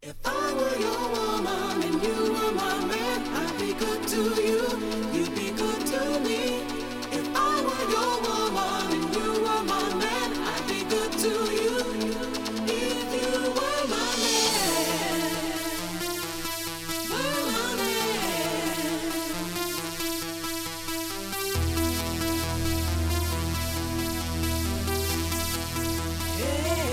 If I were your woman and you were my man, I'd be good to you, you'd be good to me. If I were your woman and you were my man, I'd be good to you, if you were my man, were my man. Hey.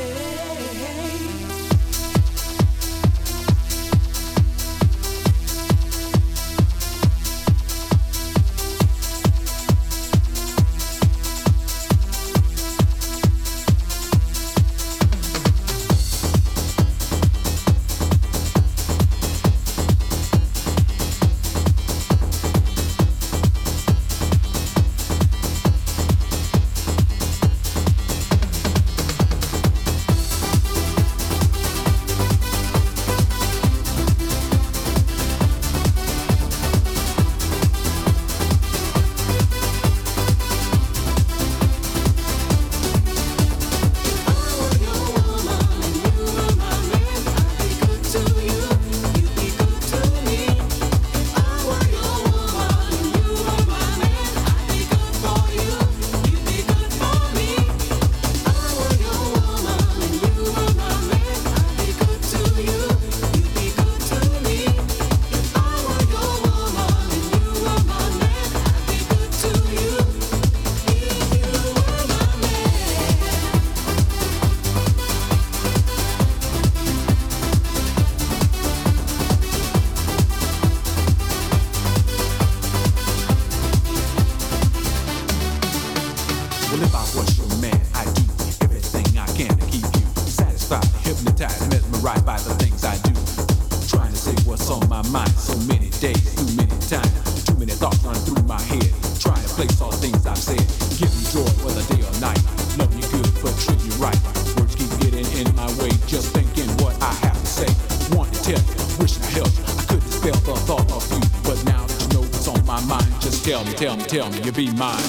Well, if I was your man, I'd do everything I can to keep you satisfied, hypnotized, mesmerized by the things I do. Trying to say what's on my mind, so many days, too many times, too many thoughts run through my head. Trying to place all the things I've said, give me joy whether day or night. Love you good, but treat you right. Words keep getting in my way, just thinking what I have to say. Want to tell you, wishing I helped you. I couldn't spell the thought of you, but now that you know what's on my mind, just tell me, you be mine.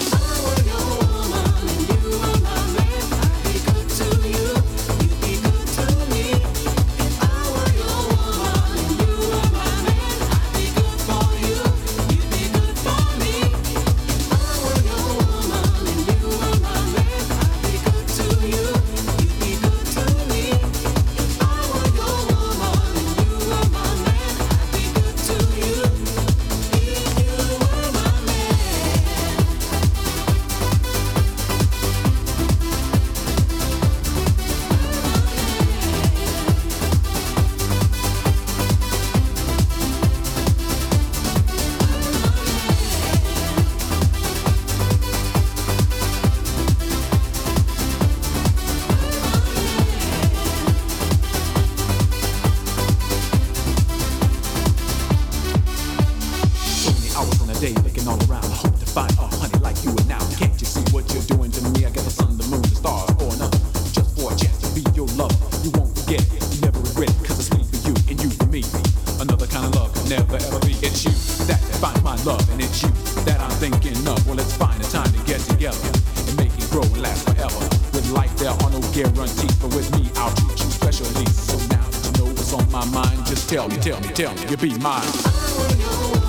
Day looking all around, hope to find a honey like you and now. Can't you see what you're doing to me? I got the sun, the moon, the stars, or nothing. Just for a chance to be your lover. You won't forget, you never regret it, cause it's me for you and you for me. Another kind of love can never ever be. It's you that defines my love, and it's you that I'm thinking of. Well, let's find a time to get together and make it grow and last forever. With life there are no guarantees, but with me I'll treat you specially. So now that you know what's on my mind, just tell me, you be mine.